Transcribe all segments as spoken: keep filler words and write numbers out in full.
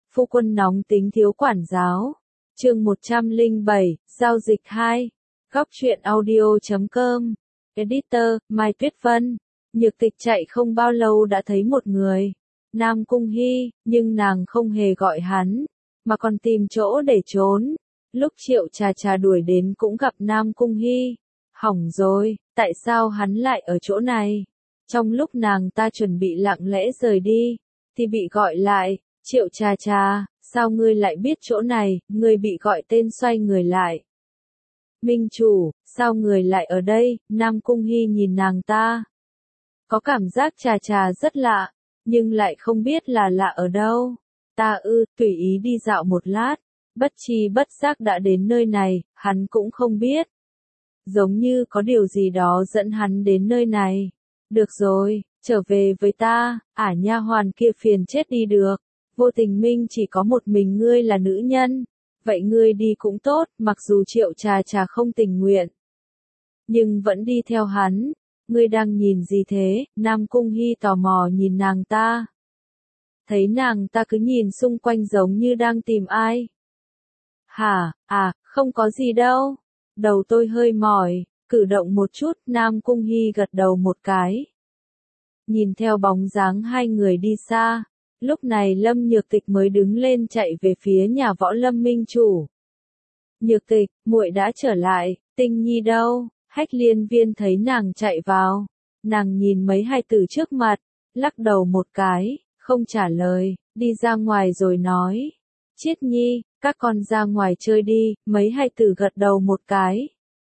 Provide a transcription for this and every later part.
Phu quân nóng tính thiếu quản giáo. Chương một trăm lẻ bảy, giao dịch hai. Góc truyện audio chấm com. Editor, Mai Tuyết Vân. Nhược Tịch chạy không bao lâu đã thấy một người. Nam Cung Hy, nhưng nàng không hề gọi hắn, mà còn tìm chỗ để trốn. Lúc Triệu Trà Trà đuổi đến cũng gặp Nam Cung Hy. Hỏng rồi, tại sao hắn lại ở chỗ này? Trong lúc nàng ta chuẩn bị lặng lẽ rời đi, thì bị gọi lại. Triệu Trà Trà, sao ngươi lại biết chỗ này? Ngươi bị gọi tên xoay người lại. Minh chủ, sao người lại ở đây? Nam Cung Hy nhìn nàng ta. Có cảm giác Trà Trà rất lạ, nhưng lại không biết là lạ ở đâu. Ta ư, tùy ý đi dạo một lát, bất tri bất giác đã đến nơi này, hắn cũng không biết. Giống như có điều gì đó dẫn hắn đến nơi này. Được rồi, trở về với ta. Ả nha hoàn kia phiền chết đi được. Vô Tình Minh chỉ có một mình ngươi là nữ nhân. Vậy ngươi đi cũng tốt, mặc dù Triệu Trà Trà không tình nguyện, nhưng vẫn đi theo hắn. Ngươi đang nhìn gì thế? Nam Cung Hy tò mò nhìn nàng ta. Thấy nàng ta cứ nhìn xung quanh giống như đang tìm ai. Hả, à, không có gì đâu. Đầu tôi hơi mỏi, cử động một chút. Nam Cung Hy gật đầu một cái. Nhìn theo bóng dáng hai người đi xa. Lúc này Lâm Nhược Tịch mới đứng lên chạy về phía nhà võ Lâm Minh chủ. Nhược Tịch, muội đã trở lại, Tinh Nhi đâu? Hách Liên Viên thấy nàng chạy vào, nàng nhìn mấy hài tử trước mặt, lắc đầu một cái, không trả lời, đi ra ngoài rồi nói. Chiết Nhi, các con ra ngoài chơi đi. Mấy hài tử gật đầu một cái.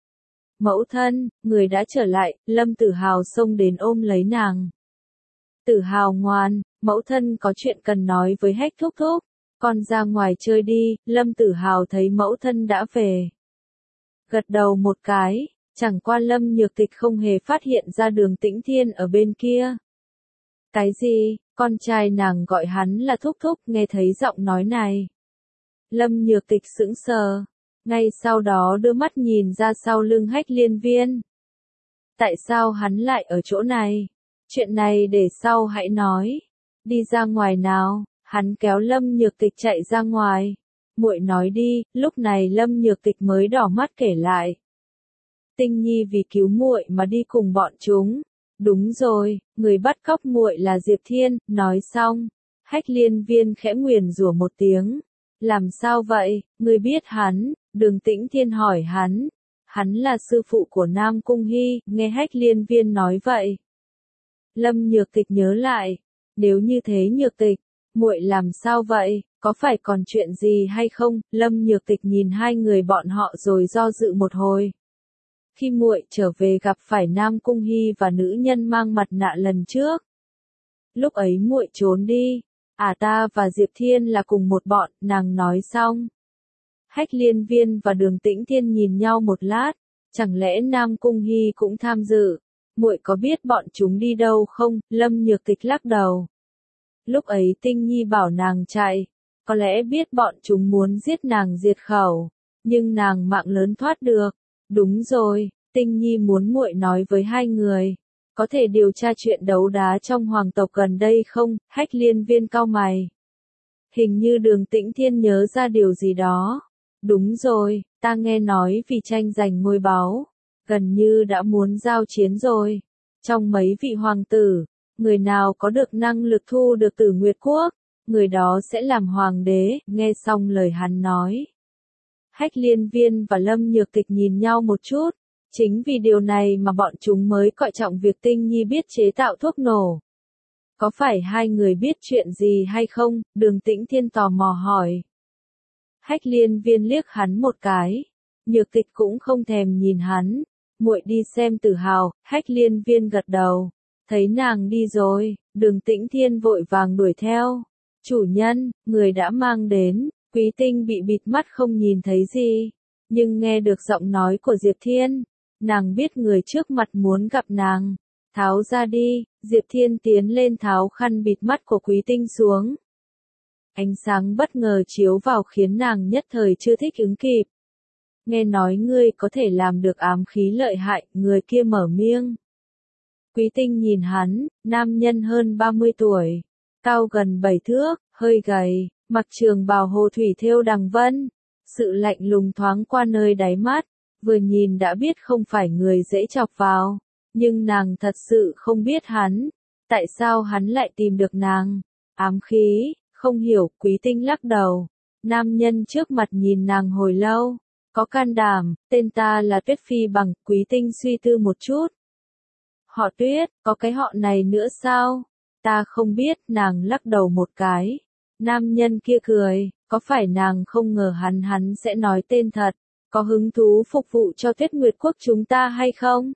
Mẫu thân, người đã trở lại. Lâm Tử Hào xông đến ôm lấy nàng. Tử Hào ngoan, mẫu thân có chuyện cần nói với Hách thúc thúc. Con ra ngoài chơi đi. Lâm Tử Hào thấy mẫu thân đã về, gật đầu một cái. Chẳng qua Lâm Nhược Tịch không hề phát hiện ra Đường Tĩnh Thiên ở bên kia. Cái gì? Con trai nàng gọi hắn là thúc thúc. Nghe thấy giọng nói này, Lâm Nhược Tịch sững sờ, ngay sau đó đưa mắt nhìn ra sau lưng Hách Liên Viên. Tại sao hắn lại ở chỗ này? Chuyện này để sau hãy nói. Đi ra ngoài nào. Hắn kéo Lâm Nhược Tịch chạy ra ngoài. Muội nói đi. Lúc này Lâm Nhược Tịch mới đỏ mắt kể lại. Tinh Nhi vì cứu muội mà đi cùng bọn chúng. Đúng rồi, người bắt cóc muội là Diệp Thiên. Nói xong, Hách Liên Viên khẽ nguyền rủa một tiếng. Làm sao vậy? Ngươi biết hắn? Đường Tĩnh Thiên hỏi hắn. Hắn là sư phụ của Nam Cung Hy. Nghe Hách Liên Viên nói vậy, Lâm Nhược Tịch nhớ lại. Nếu như thế Nhược Tịch, muội làm sao vậy? Có phải còn chuyện gì hay không? Lâm Nhược Tịch nhìn hai người bọn họ rồi do dự một hồi. Khi muội trở về gặp phải Nam Cung Hy và nữ nhân mang mặt nạ lần trước, lúc ấy muội trốn đi. À, ta và Diệp Thiên là cùng một bọn. Nàng nói xong, Hách Liên Viên và Đường Tĩnh Thiên nhìn nhau một lát. Chẳng lẽ Nam Cung Hy cũng tham dự? Muội có biết bọn chúng đi đâu không? Lâm Nhược Tịch lắc đầu. Lúc ấy Tinh Nhi bảo nàng chạy, có lẽ biết bọn chúng muốn giết nàng diệt khẩu, nhưng nàng mạng lớn thoát được. Đúng rồi, Tinh Nhi muốn muội nói với hai người, có thể điều tra chuyện đấu đá trong hoàng tộc gần đây không? Hách Liên Viên cau mày. Hình như Đường Tĩnh Thiên nhớ ra điều gì đó. Đúng rồi, ta nghe nói vì tranh giành ngôi báu, gần như đã muốn giao chiến rồi. Trong mấy vị hoàng tử, người nào có được năng lực thu được Tử Nguyệt Quốc, người đó sẽ làm hoàng đế. Nghe xong lời hắn nói, Hách Liên Viên và Lâm Nhược Tịch nhìn nhau một chút. Chính vì điều này mà bọn chúng mới coi trọng việc Tinh Nhi biết chế tạo thuốc nổ. Có phải hai người biết chuyện gì hay không? Đường Tĩnh Thiên tò mò hỏi. Hách Liên Viên liếc hắn một cái. Nhược Tịch cũng không thèm nhìn hắn. Muội đi xem Tử Hào. Hách Liên Viên gật đầu. Thấy nàng đi rồi, Đường Tĩnh Thiên vội vàng đuổi theo. Chủ nhân, người đã mang đến. Quý Tinh bị bịt mắt không nhìn thấy gì, nhưng nghe được giọng nói của Diệp Thiên, nàng biết người trước mặt muốn gặp nàng. Tháo ra đi. Diệp Thiên tiến lên tháo khăn bịt mắt của Quý Tinh xuống. Ánh sáng bất ngờ chiếu vào khiến nàng nhất thời chưa thích ứng kịp. Nghe nói ngươi có thể làm được ám khí lợi hại. Người kia mở miệng. Quý Tinh nhìn hắn, nam nhân hơn ba mươi tuổi, cao gần bảy thước, hơi gầy, mặc trường bào hồ thủy thêu đằng vân, sự lạnh lùng thoáng qua nơi đáy mắt, vừa nhìn đã biết không phải người dễ chọc vào, nhưng nàng thật sự không biết hắn, tại sao hắn lại tìm được nàng, ám khí, không hiểu. Quý Tinh lắc đầu, nam nhân trước mặt nhìn nàng hồi lâu, có can đảm, tên ta là Tuyết Phi Bằng. Quý Tinh suy tư một chút, họ Tuyết, có cái họ này nữa sao? Ta không biết. Nàng lắc đầu một cái. Nam nhân kia cười, có phải nàng không ngờ hắn hắn sẽ nói tên thật, có hứng thú phục vụ cho Tuyết Nguyệt Quốc chúng ta hay không?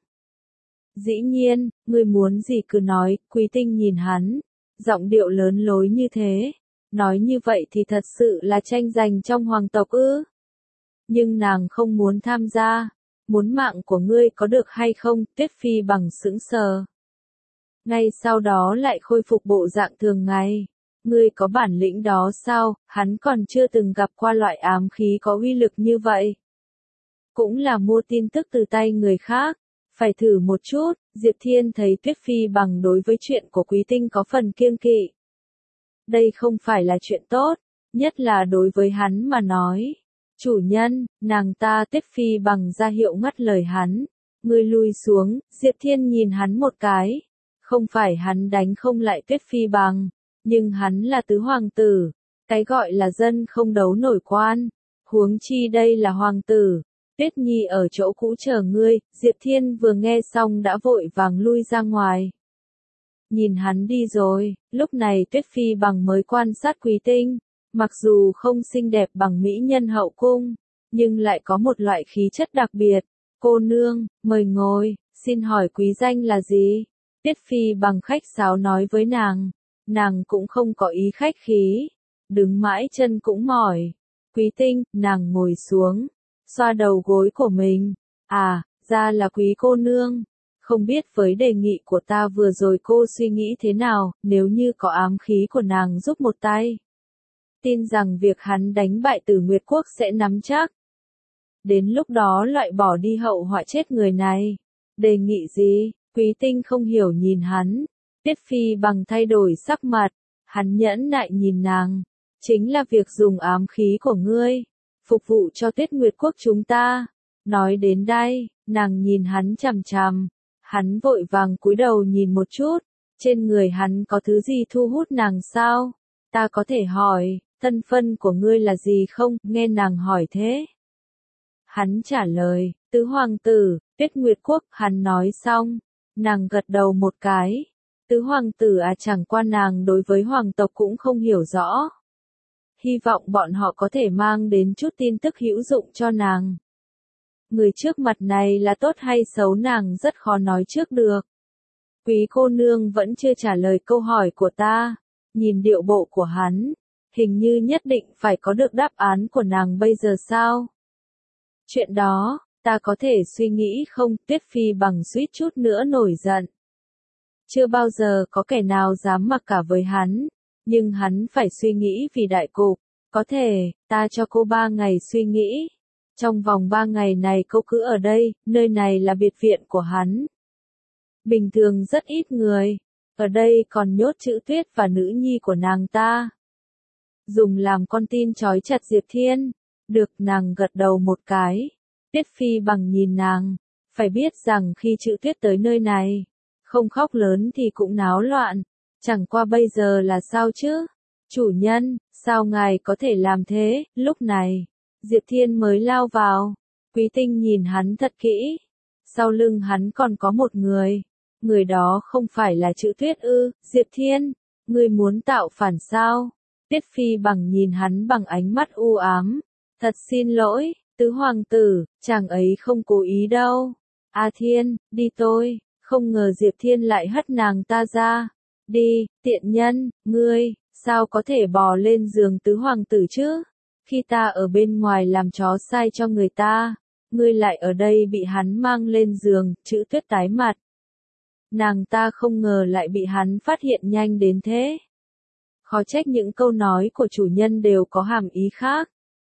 Dĩ nhiên, ngươi muốn gì cứ nói. Quý Tinh nhìn hắn, giọng điệu lớn lối như thế, nói như vậy thì thật sự là tranh giành trong hoàng tộc ư? Nhưng nàng không muốn tham gia. Muốn mạng của ngươi có được hay không? Tuyết Phi Bằng sững sờ. Ngay sau đó lại khôi phục bộ dạng thường ngày. Ngươi có bản lĩnh đó sao? Hắn còn chưa từng gặp qua loại ám khí có uy lực như vậy. Cũng là mua tin tức từ tay người khác. Phải thử một chút. Diệp Thiên thấy Tuyết Phi Bằng đối với chuyện của Quý Tinh có phần kiêng kỵ. Đây không phải là chuyện tốt, nhất là đối với hắn mà nói. Chủ nhân, nàng ta. Tuyết Phi Bằng ra hiệu ngắt lời hắn. Ngươi lui xuống. Diệp Thiên nhìn hắn một cái. Không phải hắn đánh không lại Tuyết Phi Bằng, nhưng hắn là tứ hoàng tử. Cái gọi là dân không đấu nổi quan. Huống chi đây là hoàng tử. Tuyết Nhi ở chỗ cũ chờ ngươi. Diệp Thiên vừa nghe xong đã vội vàng lui ra ngoài. Nhìn hắn đi rồi, lúc này Tuyết Phi Bằng mới quan sát Quý Tinh. Mặc dù không xinh đẹp bằng mỹ nhân hậu cung, nhưng lại có một loại khí chất đặc biệt. Cô nương, mời ngồi, xin hỏi quý danh là gì? Tuyết Phi Bằng khách sáo nói với nàng. Nàng cũng không có ý khách khí. Đứng mãi chân cũng mỏi. Quý Tinh, nàng ngồi xuống, xoa đầu gối của mình. À, ra là Quý cô nương. Không biết với đề nghị của ta vừa rồi cô suy nghĩ thế nào, nếu như có ám khí của nàng giúp một tay. Tin rằng việc hắn đánh bại Tử Nguyệt Quốc sẽ nắm chắc. Đến lúc đó loại bỏ đi hậu họa chết người này. Đề nghị gì? Quý Tinh không hiểu nhìn hắn. Tuyết Phi Bằng thay đổi sắc mặt. Hắn nhẫn nại nhìn nàng. Chính là việc dùng ám khí của ngươi, phục vụ cho Tuyết Nguyệt Quốc chúng ta. Nói đến đây, nàng nhìn hắn chằm chằm. Hắn vội vàng cúi đầu nhìn một chút. Trên người hắn có thứ gì thu hút nàng sao? Ta có thể hỏi, thân phận của ngươi là gì không? Nghe nàng hỏi thế. Hắn trả lời, tứ hoàng tử, Tuyết Nguyệt Quốc. Hắn nói xong, nàng gật đầu một cái. Tứ hoàng tử à, chẳng qua nàng đối với hoàng tộc cũng không hiểu rõ. Hy vọng bọn họ có thể mang đến chút tin tức hữu dụng cho nàng. Người trước mặt này là tốt hay xấu nàng rất khó nói trước được. Quý cô nương vẫn chưa trả lời câu hỏi của ta. Nhìn điệu bộ của hắn, hình như nhất định phải có được đáp án của nàng bây giờ sao? Chuyện đó, ta có thể suy nghĩ không? Tuyết Phi Bằng suýt chút nữa nổi giận. Chưa bao giờ có kẻ nào dám mặc cả với hắn, nhưng hắn phải suy nghĩ vì đại cục. Có thể, ta cho cô ba ngày suy nghĩ. Trong vòng ba ngày này cô cứ ở đây, nơi này là biệt viện của hắn. Bình thường rất ít người, ở đây còn nhốt Chữ Tuyết và nữ nhi của nàng ta. Dùng làm con tin trói chặt Diệp Thiên. Được, nàng gật đầu một cái. Tuyết Phi Bằng nhìn nàng, phải biết rằng khi Chữ Tuyết tới nơi này, không khóc lớn thì cũng náo loạn. Chẳng qua bây giờ là sao chứ? Chủ nhân, sao ngài có thể làm thế? Lúc này, Diệp Thiên mới lao vào. Quý Tinh nhìn hắn thật kỹ. Sau lưng hắn còn có một người. Người đó không phải là Chữ Tuyết ư? Diệp Thiên, ngươi muốn tạo phản sao? Tuyết Phi Bằng nhìn hắn bằng ánh mắt u ám. Thật xin lỗi, tứ hoàng tử, chàng ấy không cố ý đâu. A Thiên, đi tôi. Không ngờ Diệp Thiên lại hất nàng ta ra. Đi, tiện nhân, ngươi, sao có thể bò lên giường tứ hoàng tử chứ? Khi ta ở bên ngoài làm chó sai cho người ta, ngươi lại ở đây bị hắn mang lên giường. Chữ Tuyết tái mặt. Nàng ta không ngờ lại bị hắn phát hiện nhanh đến thế. Khó trách những câu nói của chủ nhân đều có hàm ý khác.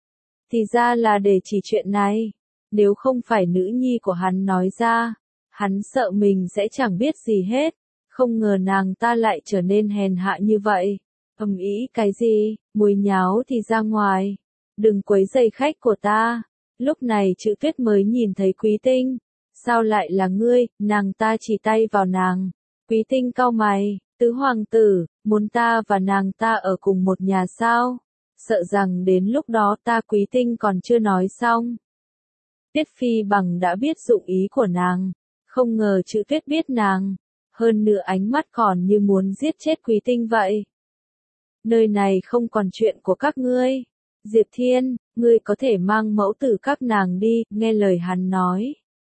Thì ra là để chỉ chuyện này. Nếu không phải nữ nhi của hắn nói ra, hắn sợ mình sẽ chẳng biết gì hết. Không ngờ nàng ta lại trở nên hèn hạ như vậy. Ầm ĩ cái gì, mùi nháo thì ra ngoài. Đừng quấy rầy khách của ta. Lúc này Trữ Tuyết mới nhìn thấy Quý Tinh. Sao lại là ngươi, nàng ta chỉ tay vào nàng. Quý Tinh cau mày, tứ hoàng tử, muốn ta và nàng ta ở cùng một nhà sao? Sợ rằng đến lúc đó ta Quý Tinh còn chưa nói xong. Tiết Phi Bằng đã biết dụng ý của nàng. Không ngờ Trữ Tuyết biết nàng. Hơn nữa ánh mắt còn như muốn giết chết Quý Tinh vậy. Nơi này không còn chuyện của các ngươi. Diệp Thiên, ngươi có thể mang mẫu tử các nàng đi, nghe lời hắn nói.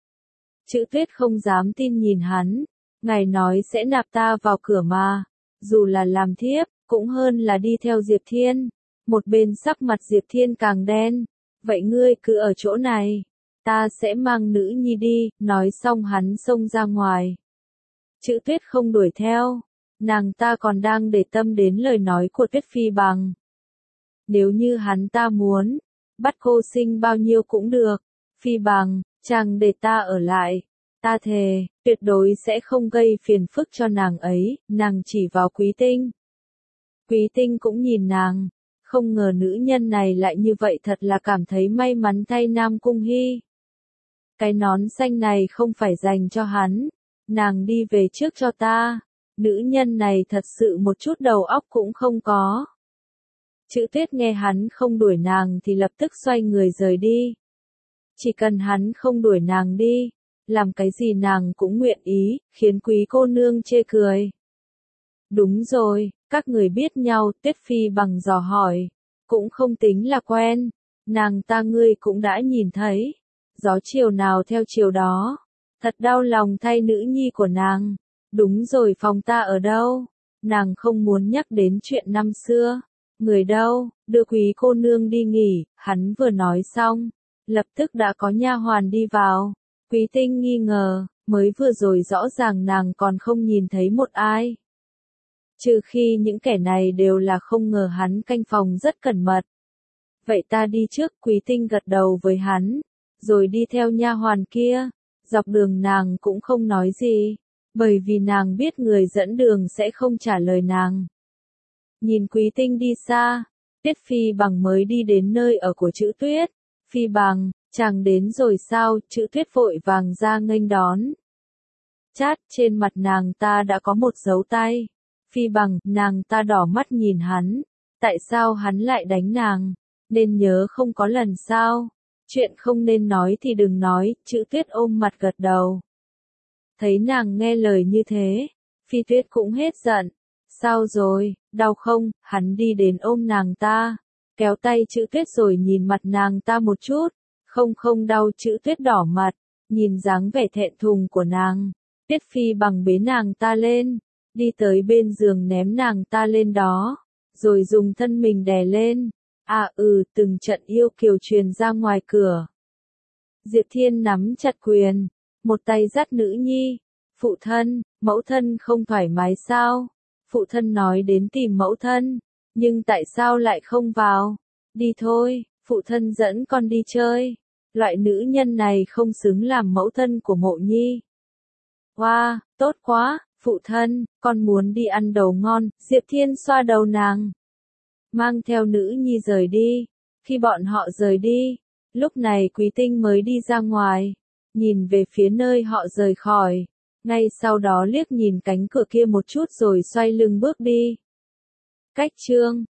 Trữ Tuyết không dám tin nhìn hắn. Ngài nói sẽ nạp ta vào cửa mà. Dù là làm thiếp, cũng hơn là đi theo Diệp Thiên. Một bên sắc mặt Diệp Thiên càng đen. Vậy ngươi cứ ở chỗ này. Ta sẽ mang nữ nhi đi, nói xong hắn xông ra ngoài. Trữ Tuyết không đuổi theo. Nàng ta còn đang để tâm đến lời nói của Tuyết Phi Bằng. Nếu như hắn ta muốn, bắt cô sinh bao nhiêu cũng được. Phi Bằng, chàng để ta ở lại. Ta thề, tuyệt đối sẽ không gây phiền phức cho nàng ấy, nàng chỉ vào Quý Tinh. Quý Tinh cũng nhìn nàng, không ngờ nữ nhân này lại như vậy, thật là cảm thấy may mắn thay Nam Cung Hy. Cái nón xanh này không phải dành cho hắn, nàng đi về trước cho ta. Nữ nhân này thật sự một chút đầu óc cũng không có. Trữ Tuyết nghe hắn không đuổi nàng thì lập tức xoay người rời đi. Chỉ cần hắn không đuổi nàng đi, làm cái gì nàng cũng nguyện ý, khiến quý cô nương chê cười. Đúng rồi, các người biết nhau, Tiết Phi Bằng dò hỏi. Cũng không tính là quen, nàng ta ngươi cũng đã nhìn thấy. Gió chiều nào theo chiều đó. Thật đau lòng thay nữ nhi của nàng. Đúng rồi, phòng ta ở đâu? Nàng không muốn nhắc đến chuyện năm xưa. Người đâu, đưa quý cô nương đi nghỉ, hắn vừa nói xong. Lập tức đã có nha hoàn đi vào. Quý Tinh nghi ngờ, mới vừa rồi rõ ràng nàng còn không nhìn thấy một ai. Trừ khi những kẻ này đều là không ngờ hắn canh phòng rất cẩn mật. Vậy ta đi trước, Quý Tinh gật đầu với hắn, rồi đi theo nha hoàn kia. Dọc đường nàng cũng không nói gì, bởi vì nàng biết người dẫn đường sẽ không trả lời nàng. Nhìn Quý Tinh đi xa, Tiết Phi Bằng mới đi đến nơi ở của Trữ Tuyết. Phi Bằng, chàng đến rồi sao? Trữ Tuyết vội vàng ra nghênh đón. Chát, trên mặt nàng ta đã có một dấu tay. Phi Bằng, nàng ta đỏ mắt nhìn hắn. Tại sao hắn lại đánh nàng? Nên nhớ không có lần sau. Chuyện không nên nói thì đừng nói, Trữ Tuyết ôm mặt gật đầu. Thấy nàng nghe lời như thế, Phi Tuyết cũng hết giận. Sao rồi, đau không? Hắn đi đến ôm nàng ta, kéo tay Trữ Tuyết rồi nhìn mặt nàng ta một chút. Không không đau, Trữ Tuyết đỏ mặt, nhìn dáng vẻ thẹn thùng của nàng. Tiết Phi Bằng bế nàng ta lên, đi tới bên giường ném nàng ta lên đó, rồi dùng thân mình đè lên. À ừ, từng trận yêu kiều truyền ra ngoài cửa. Diệp Thiên nắm chặt quyền, một tay dắt nữ nhi. Phụ thân, mẫu thân không thoải mái sao? Phụ thân nói đến tìm mẫu thân, nhưng tại sao lại không vào? Đi thôi, phụ thân dẫn con đi chơi. Loại nữ nhân này không xứng làm mẫu thân của Mộ Nhi. Wow, tốt quá, phụ thân, con muốn đi ăn đầu ngon. Diệp Thiên xoa đầu nàng, mang theo nữ nhi rời đi. Khi bọn họ rời đi, lúc này Quý Tinh mới đi ra ngoài, nhìn về phía nơi họ rời khỏi, ngay sau đó liếc nhìn cánh cửa kia một chút rồi xoay lưng bước đi. Cách chương